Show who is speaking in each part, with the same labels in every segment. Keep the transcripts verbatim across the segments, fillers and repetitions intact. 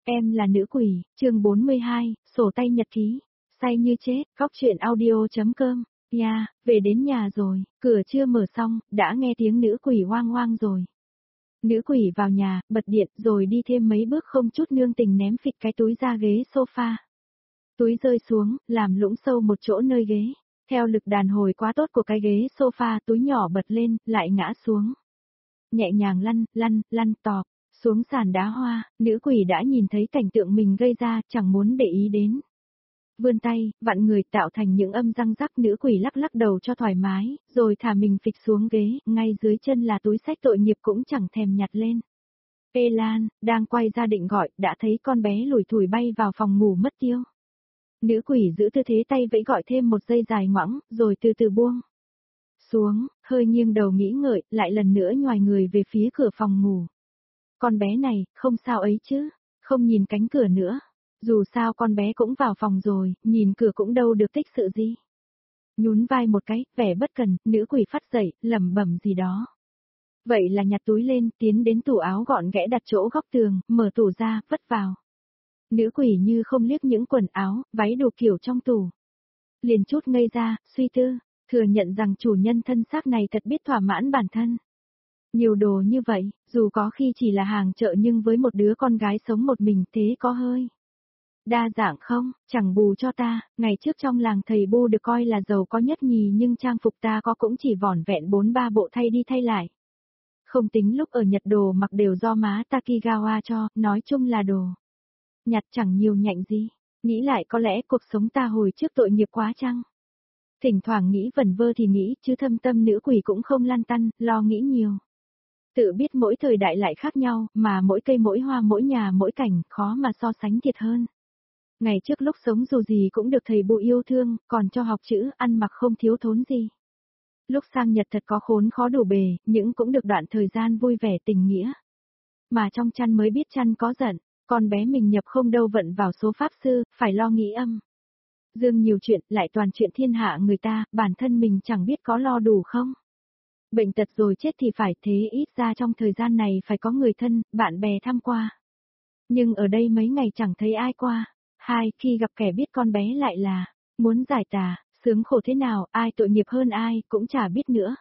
Speaker 1: Em là nữ quỷ, chương bốn mươi hai, sổ tay nhật ký, say như chết, góc truyện audio.com, yeah, về đến nhà rồi, cửa chưa mở xong, đã nghe tiếng nữ quỷ hoang hoang rồi. Nữ quỷ vào nhà, bật điện rồi đi thêm mấy bước không chút nương tình ném phịch cái túi ra ghế sofa. Túi rơi xuống, làm lũng sâu một chỗ nơi ghế. Theo lực đàn hồi quá tốt của cái ghế sofa, túi nhỏ bật lên, lại ngã xuống. Nhẹ nhàng lăn, lăn, lăn tọp, xuống sàn đá hoa, nữ quỷ đã nhìn thấy cảnh tượng mình gây ra, chẳng muốn để ý đến. Vươn tay, vặn người tạo thành những âm răng rắc, nữ quỷ lắc lắc đầu cho thoải mái, rồi thả mình phịch xuống ghế, ngay dưới chân là túi xách tội nghiệp cũng chẳng thèm nhặt lên. Ê Lan, đang quay ra định gọi, đã thấy con bé lủi thủi bay vào phòng ngủ mất tiêu. Nữ quỷ giữ tư thế tay vẫy gọi thêm một giây dài ngoẵng, rồi từ từ buông xuống, hơi nghiêng đầu nghĩ ngợi, lại lần nữa nhoài người về phía cửa phòng ngủ. Con bé này, không sao ấy chứ, không nhìn cánh cửa nữa. Dù sao con bé cũng vào phòng rồi, nhìn cửa cũng đâu được tích sự gì. Nhún vai một cái, vẻ bất cần, nữ quỷ phát dậy, lẩm bẩm gì đó. Vậy là nhặt túi lên, tiến đến tủ áo gọn ghẽ đặt chỗ góc tường, mở tủ ra, vất vào. Nữ quỷ như không liếc những quần áo, váy đồ kiểu trong tủ. Liền chút ngây ra, suy tư, thừa nhận rằng chủ nhân thân xác này thật biết thỏa mãn bản thân. Nhiều đồ như vậy, dù có khi chỉ là hàng chợ nhưng với một đứa con gái sống một mình thế có hơi đa dạng không, chẳng bù cho ta, ngày trước trong làng thầy Bu được coi là giàu có nhất nhì nhưng trang phục ta có cũng chỉ vỏn vẹn bốn ba bộ thay đi thay lại. Không tính lúc ở Nhật đồ mặc đều do má Takigawa cho, nói chung là đồ nhặt chẳng nhiều nhạnh gì, nghĩ lại có lẽ cuộc sống ta hồi trước tội nghiệp quá chăng. Thỉnh thoảng nghĩ vẩn vơ thì nghĩ, chứ thâm tâm nữ quỷ cũng không lăn tăn, lo nghĩ nhiều. Tự biết mỗi thời đại lại khác nhau, mà mỗi cây mỗi hoa mỗi nhà mỗi cảnh, khó mà so sánh thiệt hơn. Ngày trước lúc sống dù gì cũng được thầy Bu yêu thương, còn cho học chữ, ăn mặc không thiếu thốn gì. Lúc sang Nhật thật có khốn khó đủ bề, nhưng cũng được đoạn thời gian vui vẻ tình nghĩa. Mà trong chăn mới biết chăn có giận, con bé mình nhập không đâu vận vào số pháp sư, phải lo nghĩ âm. Dương nhiều chuyện, lại toàn chuyện thiên hạ người ta, bản thân mình chẳng biết có lo đủ không. Bệnh tật rồi chết thì phải, thế ít ra trong thời gian này phải có người thân, bạn bè thăm qua. Nhưng ở đây mấy ngày chẳng thấy ai qua. Hai, khi gặp kẻ biết con bé lại là, muốn giải tà, sướng khổ thế nào, ai tội nghiệp hơn ai, cũng chả biết nữa.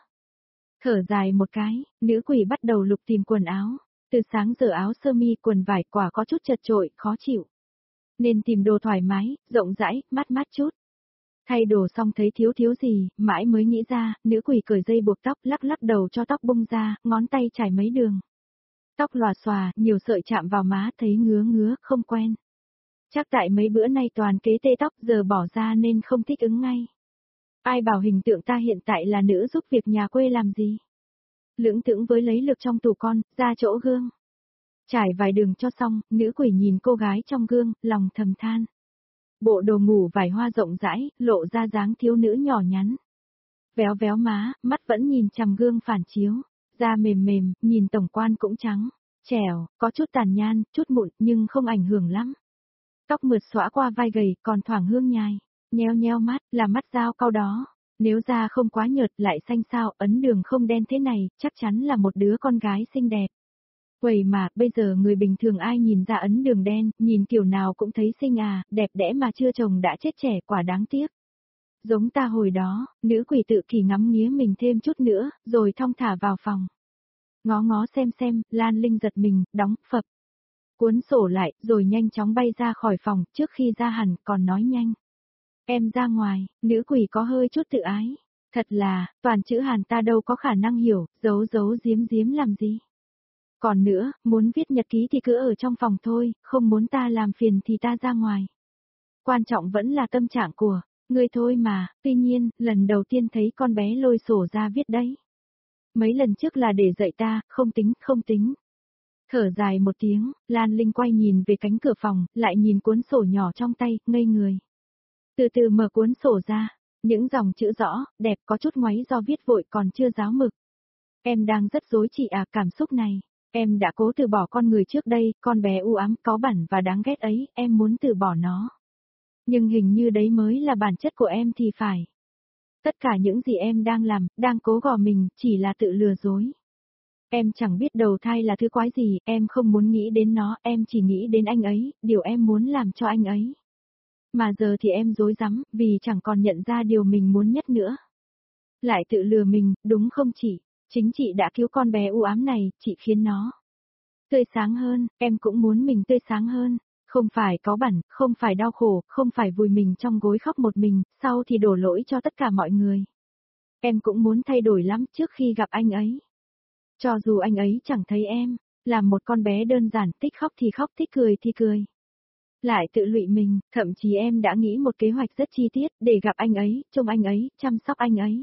Speaker 1: Thở dài một cái, nữ quỷ bắt đầu lục tìm quần áo. Từ sáng giờ áo sơ mi quần vải quả có chút chật chội, khó chịu. Nên tìm đồ thoải mái, rộng rãi, mát mát chút. Thay đồ xong thấy thiếu thiếu gì, mãi mới nghĩ ra, nữ quỷ cởi dây buộc tóc, lắc lắc đầu cho tóc bung ra, ngón tay trải mấy đường. Tóc lòa xòa, nhiều sợi chạm vào má thấy ngứa ngứa, không quen. Chắc tại mấy bữa nay toàn kế tê tóc giờ bỏ ra nên không thích ứng ngay. Ai bảo hình tượng ta hiện tại là nữ giúp việc nhà quê làm gì. Lưỡng thững với lấy lực trong tủ con, ra chỗ gương. Trải vài đường cho xong, nữ quỷ nhìn cô gái trong gương, lòng thầm than. Bộ đồ ngủ vải hoa rộng rãi, lộ ra dáng thiếu nữ nhỏ nhắn. Véo véo má, mắt vẫn nhìn chằm gương phản chiếu. Da mềm mềm, nhìn tổng quan cũng trắng. Trẻo, có chút tàn nhan, chút mụn nhưng không ảnh hưởng lắm. Tóc mượt xõa qua vai gầy, còn thoảng hương nhài. Nheo nheo mắt, là mắt dao cau đó. Nếu da không quá nhợt lại xanh xao, ấn đường không đen thế này, chắc chắn là một đứa con gái xinh đẹp. Quầy mà, bây giờ người bình thường ai nhìn ra ấn đường đen, nhìn kiểu nào cũng thấy xinh à, đẹp đẽ mà chưa chồng đã chết trẻ, quả đáng tiếc. Giống ta hồi đó, nữ quỷ tự kỷ ngắm nghía mình thêm chút nữa, rồi thong thả vào phòng. Ngó ngó xem xem, Lan Linh giật mình, đóng, phập. Cuốn sổ lại, rồi nhanh chóng bay ra khỏi phòng, trước khi ra hẳn, còn nói nhanh. Em ra ngoài, nữ quỷ có hơi chút tự ái. Thật là, toàn chữ Hàn ta đâu có khả năng hiểu, giấu giấu giếm giếm làm gì. Còn nữa, muốn viết nhật ký thì cứ ở trong phòng thôi, không muốn ta làm phiền thì ta ra ngoài. Quan trọng vẫn là tâm trạng của người thôi mà, tuy nhiên, lần đầu tiên thấy con bé lôi sổ ra viết đấy. Mấy lần trước là để dạy ta, không tính, không tính. Thở dài một tiếng, Lan Linh quay nhìn về cánh cửa phòng, lại nhìn cuốn sổ nhỏ trong tay, ngây người. Từ từ mở cuốn sổ ra, những dòng chữ rõ, đẹp có chút ngoáy do viết vội còn chưa ráo mực. Em đang rất rối chị à, cảm xúc này. Em đã cố từ bỏ con người trước đây, con bé u ám, cáu bẩn và đáng ghét ấy, em muốn từ bỏ nó. Nhưng hình như đấy mới là bản chất của em thì phải. Tất cả những gì em đang làm, đang cố gò mình, chỉ là tự lừa dối. Em chẳng biết đầu thai là thứ quái gì, em không muốn nghĩ đến nó, em chỉ nghĩ đến anh ấy, điều em muốn làm cho anh ấy. Mà giờ thì em rối rắm, vì chẳng còn nhận ra điều mình muốn nhất nữa. Lại tự lừa mình, đúng không chị? Chính chị đã cứu con bé u ám này, chị khiến nó tươi sáng hơn, em cũng muốn mình tươi sáng hơn. Không phải cáu bẳn, không phải đau khổ, không phải vùi mình trong gối khóc một mình, sau thì đổ lỗi cho tất cả mọi người. Em cũng muốn thay đổi lắm trước khi gặp anh ấy. Cho dù anh ấy chẳng thấy em, là một con bé đơn giản, thích khóc thì khóc, thích cười thì cười. Lại tự lụy mình, thậm chí em đã nghĩ một kế hoạch rất chi tiết để gặp anh ấy, trông anh ấy, chăm sóc anh ấy.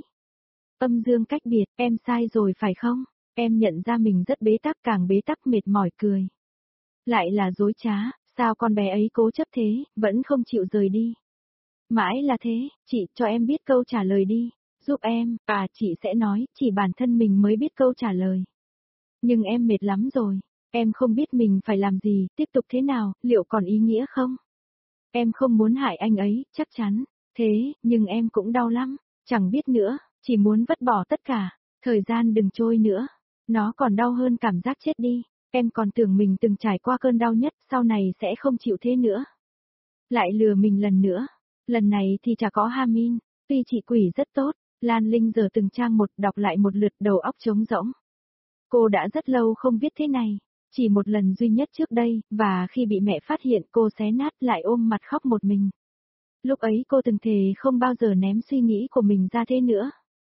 Speaker 1: Âm dương cách biệt, em sai rồi phải không? Em nhận ra mình rất bế tắc, càng bế tắc mệt mỏi cười. Lại là dối trá, sao con bé ấy cố chấp thế, vẫn không chịu rời đi. Mãi là thế, chị cho em biết câu trả lời đi, giúp em, à chị sẽ nói, chỉ bản thân mình mới biết câu trả lời. Nhưng em mệt lắm rồi, em không biết mình phải làm gì, tiếp tục thế nào, liệu còn ý nghĩa không? Em không muốn hại anh ấy, chắc chắn, thế, nhưng em cũng đau lắm, chẳng biết nữa, chỉ muốn vứt bỏ tất cả, thời gian đừng trôi nữa, nó còn đau hơn cảm giác chết đi, em còn tưởng mình từng trải qua cơn đau nhất, sau này sẽ không chịu thế nữa. Lại lừa mình lần nữa, lần này thì chả có Hamin, tuy chị quỷ rất tốt, Lan Linh giờ từng trang một đọc lại một lượt đầu óc trống rỗng. Cô đã rất lâu không viết thế này, chỉ một lần duy nhất trước đây, và khi bị mẹ phát hiện cô xé nát lại ôm mặt khóc một mình. Lúc ấy cô từng thề không bao giờ ném suy nghĩ của mình ra thế nữa.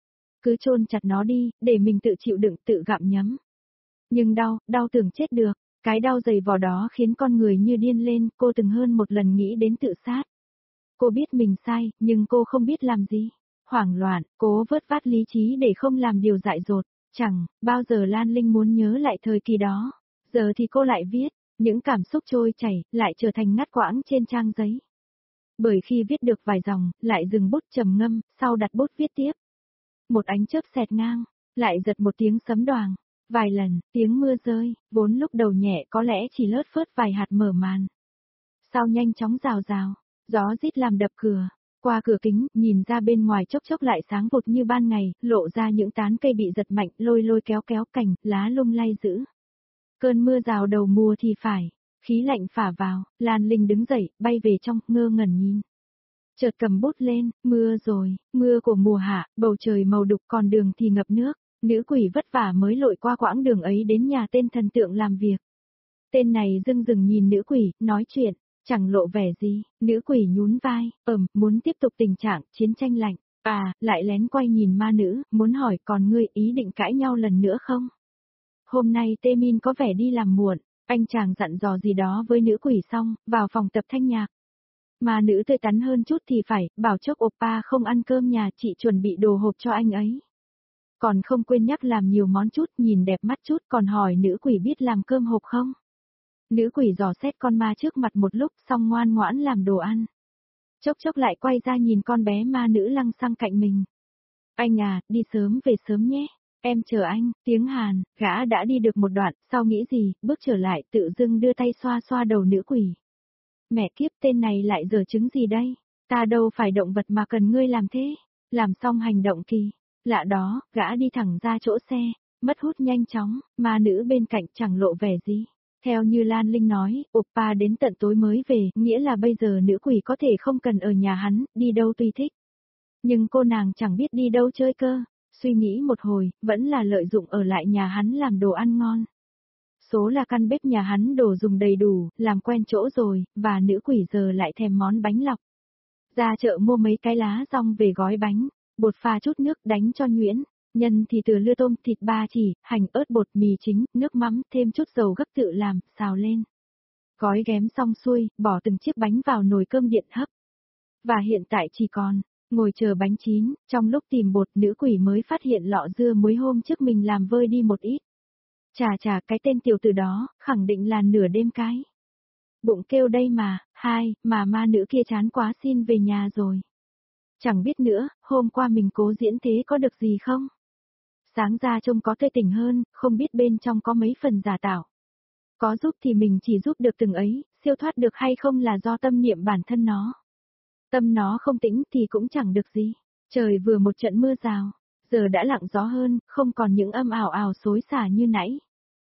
Speaker 1: Cứ chôn chặt nó đi, để mình tự chịu đựng, tự gặm nhấm. Nhưng đau, đau tưởng chết được, cái đau dày vò đó khiến con người như điên lên, cô từng hơn một lần nghĩ đến tự sát. Cô biết mình sai, nhưng cô không biết làm gì. Hoảng loạn, cố vớt vát lý trí để không làm điều dại dột. Chẳng, bao giờ Lan Linh muốn nhớ lại thời kỳ đó. Giờ thì cô lại viết, những cảm xúc trôi chảy, lại trở thành ngắt quãng trên trang giấy. Bởi khi viết được vài dòng, lại dừng bút trầm ngâm, sau đặt bút viết tiếp. Một ánh chớp xẹt ngang, lại giật một tiếng sấm đoàng. Vài lần, tiếng mưa rơi, vốn lúc đầu nhẹ có lẽ chỉ lướt phớt vài hạt mở màn. Sau nhanh chóng rào rào, gió rít làm đập cửa. Qua cửa kính, nhìn ra bên ngoài chốc chốc lại sáng vụt như ban ngày, lộ ra những tán cây bị giật mạnh, lôi lôi kéo kéo cành, lá lung lay dữ. Cơn mưa rào đầu mùa thì phải, khí lạnh phả vào, Lan Linh đứng dậy, bay về trong, ngơ ngẩn nhìn. Chợt cầm bút lên, mưa rồi, mưa của mùa hạ, bầu trời màu đục còn đường thì ngập nước, nữ quỷ vất vả mới lội qua quãng đường ấy đến nhà tên thần tượng làm việc. Tên này dưng dừng nhìn nữ quỷ, nói chuyện. Chẳng lộ vẻ gì, nữ quỷ nhún vai, ừm, muốn tiếp tục tình trạng chiến tranh lạnh. À, lại lén quay nhìn ma nữ, muốn hỏi còn ngươi ý định cãi nhau lần nữa không? Hôm nay Tê Min có vẻ đi làm muộn, anh chàng dặn dò gì đó với nữ quỷ xong, vào phòng tập thanh nhạc. Ma nữ tươi tắn hơn chút thì phải, bảo chốc oppa không ăn cơm nhà, chị chuẩn bị đồ hộp cho anh ấy. Còn không quên nhắc làm nhiều món chút, nhìn đẹp mắt chút, còn hỏi nữ quỷ biết làm cơm hộp không? Nữ quỷ dò xét con ma trước mặt một lúc xong ngoan ngoãn làm đồ ăn. Chốc chốc lại quay ra nhìn con bé ma nữ lăng xăng cạnh mình. Anh à, đi sớm về sớm nhé. Em chờ anh, tiếng Hàn, gã đã đi được một đoạn, sau nghĩ gì, bước trở lại tự dưng đưa tay xoa xoa đầu nữ quỷ. Mẹ kiếp tên này lại giở trứng gì đây? Ta đâu phải động vật mà cần ngươi làm thế. Làm xong hành động kỳ. Lạ đó, gã đi thẳng ra chỗ xe, mất hút nhanh chóng, ma nữ bên cạnh chẳng lộ vẻ gì. Theo như Lan Linh nói, oppa đến tận tối mới về, nghĩa là bây giờ nữ quỷ có thể không cần ở nhà hắn, đi đâu tùy thích. Nhưng cô nàng chẳng biết đi đâu chơi cơ, suy nghĩ một hồi, vẫn là lợi dụng ở lại nhà hắn làm đồ ăn ngon. Số là căn bếp nhà hắn đồ dùng đầy đủ, làm quen chỗ rồi, và nữ quỷ giờ lại thèm món bánh lọc. Ra chợ mua mấy cái lá rong về gói bánh, bột pha chút nước đánh cho nhuyễn. Nhân thì từ lưa tôm, thịt ba chỉ, hành ớt bột mì chính, nước mắm, thêm chút dầu gấc tự làm, xào lên. Gói ghém xong xuôi, bỏ từng chiếc bánh vào nồi cơm điện hấp. Và hiện tại chỉ còn, ngồi chờ bánh chín, trong lúc tìm bột nữ quỷ mới phát hiện lọ dưa muối hôm trước mình làm vơi đi một ít. Chà chà cái tên tiểu tử đó, khẳng định là nửa đêm cái. Bụng kêu đây mà, hai, mà ma nữ kia chán quá xin về nhà rồi. Chẳng biết nữa, hôm qua mình cố diễn thế có được gì không? Sáng ra trông có tươi tỉnh hơn, không biết bên trong có mấy phần giả tạo. Có giúp thì mình chỉ giúp được từng ấy, siêu thoát được hay không là do tâm niệm bản thân nó. Tâm nó không tĩnh thì cũng chẳng được gì. Trời vừa một trận mưa rào, giờ đã lặng gió hơn, không còn những âm ảo ảo xối xả như nãy.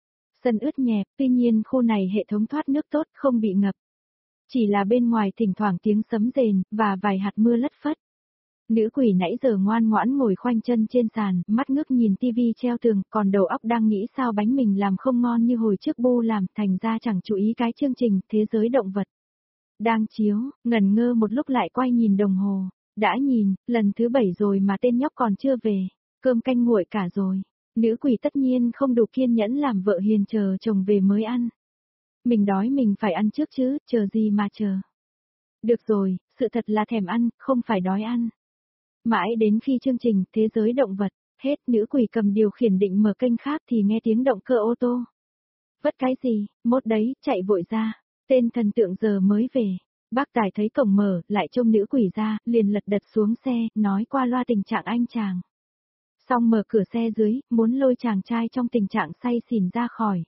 Speaker 1: Sân ướt nhẹp, tuy nhiên khu này hệ thống thoát nước tốt, không bị ngập. Chỉ là bên ngoài thỉnh thoảng tiếng sấm rền, và vài hạt mưa lất phất. Nữ quỷ nãy giờ ngoan ngoãn ngồi khoanh chân trên sàn, mắt ngước nhìn tivi treo tường, còn đầu óc đang nghĩ sao bánh mình làm không ngon như hồi trước bu làm, thành ra chẳng chú ý cái chương trình Thế giới động vật. Đang chiếu, ngẩn ngơ một lúc lại quay nhìn đồng hồ. Đã nhìn, lần thứ bảy rồi mà tên nhóc còn chưa về, cơm canh nguội cả rồi. Nữ quỷ tất nhiên không đủ kiên nhẫn làm vợ hiền chờ chồng về mới ăn. Mình đói mình phải ăn trước chứ, chờ gì mà chờ. Được rồi, sự thật là thèm ăn, không phải đói ăn. Mãi đến khi chương trình Thế giới động vật, hết nữ quỷ cầm điều khiển định mở kênh khác thì nghe tiếng động cơ ô tô. Vất cái gì, mốt đấy, chạy vội ra, tên thần tượng giờ mới về. Bác Tài thấy cổng mở, lại trông nữ quỷ ra, liền lật đật xuống xe, nói qua loa tình trạng anh chàng. Xong mở cửa xe dưới, muốn lôi chàng trai trong tình trạng say xỉn ra khỏi.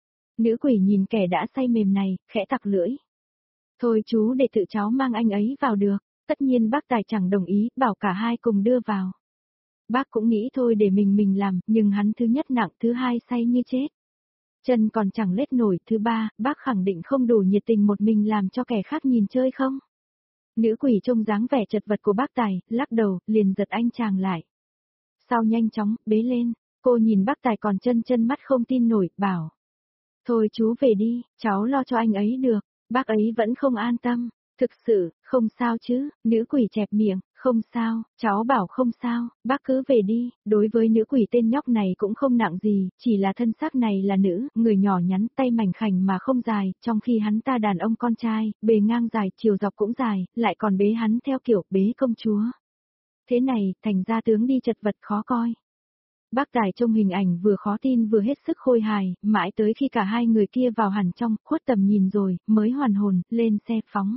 Speaker 1: Nữ quỷ nhìn kẻ đã say mềm này, khẽ tặc lưỡi. Thôi chú để tự cháu mang anh ấy vào được, tất nhiên bác Tài chẳng đồng ý, bảo cả hai cùng đưa vào. Bác cũng nghĩ thôi để mình mình làm, nhưng hắn thứ nhất nặng, thứ hai say như chết. Chân còn chẳng lết nổi, thứ ba, bác khẳng định không đủ nhiệt tình một mình làm cho kẻ khác nhìn chơi không? Nữ quỷ trông dáng vẻ chật vật của bác Tài, lắc đầu, liền giật anh chàng lại. Sau nhanh chóng, bế lên, cô nhìn bác Tài còn chân chân mắt không tin nổi, bảo. Thôi chú về đi, cháu lo cho anh ấy được, bác ấy vẫn không an tâm. Thực sự, không sao chứ, nữ quỷ chẹp miệng, không sao, cháu bảo không sao, bác cứ về đi, đối với nữ quỷ tên nhóc này cũng không nặng gì, chỉ là thân xác này là nữ, người nhỏ nhắn, tay mảnh khảnh mà không dài, trong khi hắn ta đàn ông con trai, bề ngang dài, chiều dọc cũng dài, lại còn bế hắn theo kiểu bế công chúa. Thế này, thành ra tướng đi chật vật khó coi. Bác Tài trông hình ảnh vừa khó tin vừa hết sức khôi hài, mãi tới khi cả hai người kia vào hẳn trong, khuất tầm nhìn rồi, mới hoàn hồn, lên xe phóng.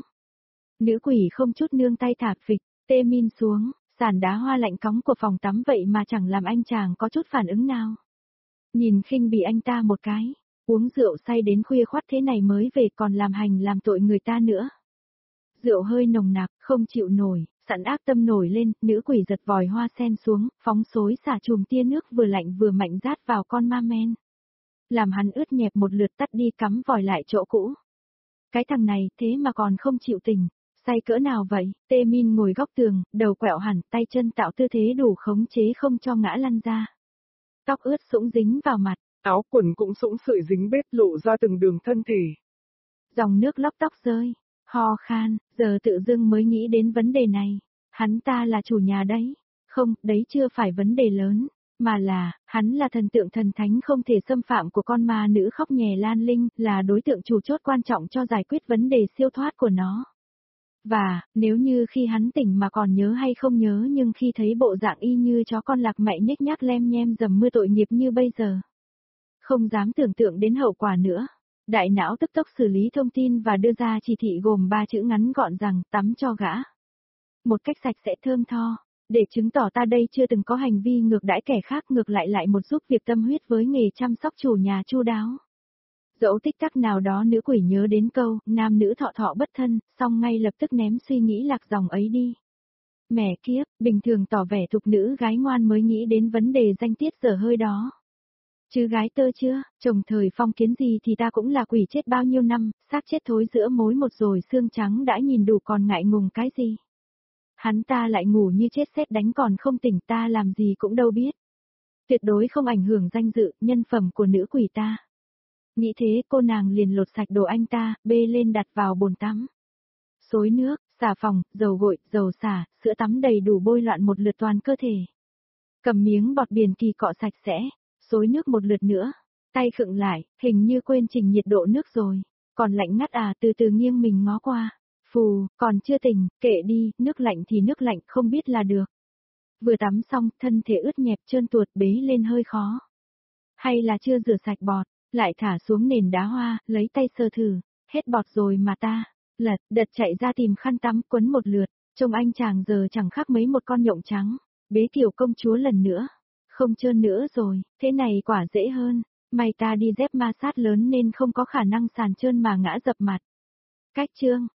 Speaker 1: Nữ quỷ không chút nương tay thả phịch, tê min xuống, sàn đá hoa lạnh cóng của phòng tắm vậy mà chẳng làm anh chàng có chút phản ứng nào. Nhìn khinh bỉ anh ta một cái, uống rượu say đến khuya khoắt thế này mới về còn làm hành làm tội người ta nữa. Rượu hơi nồng nặc, không chịu nổi, sẵn ác tâm nổi lên, nữ quỷ giật vòi hoa sen xuống, phóng xối xả chùm tia nước vừa lạnh vừa mạnh rát vào con ma men. Làm hắn ướt nhẹp một lượt tắt đi cắm vòi lại chỗ cũ. Cái thằng này thế mà còn không chịu tỉnh. Say cỡ nào vậy, Tê Min ngồi góc tường, đầu quẹo hẳn, tay chân tạo tư thế đủ khống chế không cho ngã lăn ra. Tóc ướt sũng dính vào mặt,
Speaker 2: áo quần cũng sũng sưởi dính bết lộ ra từng đường thân thể.
Speaker 1: Dòng nước lóc tóc rơi, ho khan, giờ tự dưng mới nghĩ đến vấn đề này. Hắn ta là chủ nhà đấy. Không, đấy chưa phải vấn đề lớn, mà là, hắn là thần tượng thần thánh không thể xâm phạm của con ma nữ khóc nhè Lan Linh, là đối tượng chủ chốt quan trọng cho giải quyết vấn đề siêu thoát của nó. Và, nếu như khi hắn tỉnh mà còn nhớ hay không nhớ nhưng khi thấy bộ dạng y như chó con lạc mẹ nhếch nhác lem nhem dầm mưa tội nghiệp như bây giờ. Không dám tưởng tượng đến hậu quả nữa. Đại não tức tốc xử lý thông tin và đưa ra chỉ thị gồm ba chữ ngắn gọn rằng tắm cho gã. Một cách sạch sẽ thơm tho, để chứng tỏ ta đây chưa từng có hành vi ngược đãi kẻ khác ngược lại lại một giúp việc tâm huyết với nghề chăm sóc chủ nhà chu đáo. Dẫu tích tắc nào đó nữ quỷ nhớ đến câu, nam nữ thọ thọ bất thân, xong ngay lập tức ném suy nghĩ lạc dòng ấy đi. Mẹ kiếp, bình thường tỏ vẻ thục nữ gái ngoan mới nghĩ đến vấn đề danh tiết dở hơi đó. Chứ gái tơ chưa, chồng thời phong kiến gì thì ta cũng là quỷ chết bao nhiêu năm, xác chết thối giữa mối một rồi xương trắng đã nhìn đủ còn ngại ngùng cái gì. Hắn ta lại ngủ như chết sét đánh còn không tỉnh ta làm gì cũng đâu biết. Tuyệt đối không ảnh hưởng danh dự, nhân phẩm của nữ quỷ ta. Nghĩ thế cô nàng liền lột sạch đồ anh ta, bê lên đặt vào bồn tắm. Xối nước, xà phòng, dầu gội, dầu xả, sữa tắm đầy đủ bôi loạn một lượt toàn cơ thể. Cầm miếng bọt biển kỳ cọ sạch sẽ, xối nước một lượt nữa. Tay khựng lại, hình như quên chỉnh nhiệt độ nước rồi. Còn lạnh ngắt à, từ từ nghiêng mình ngó qua. Phù, còn chưa tỉnh, kệ đi, nước lạnh thì nước lạnh không biết là được. Vừa tắm xong, thân thể ướt nhẹp trơn tuột bế lên hơi khó. Hay là chưa rửa sạch bọt, lại thả xuống nền đá hoa, lấy tay sờ thử, hết bọt rồi mà ta. Lật, đật chạy ra tìm khăn tắm quấn một lượt, trông anh chàng giờ chẳng khác mấy một con nhộng trắng, bế kiểu công chúa lần nữa. Không trơn nữa rồi, thế này quả dễ hơn, may ta đi dép ma sát lớn nên không có khả năng sàn trơn mà ngã dập mặt. Cách chương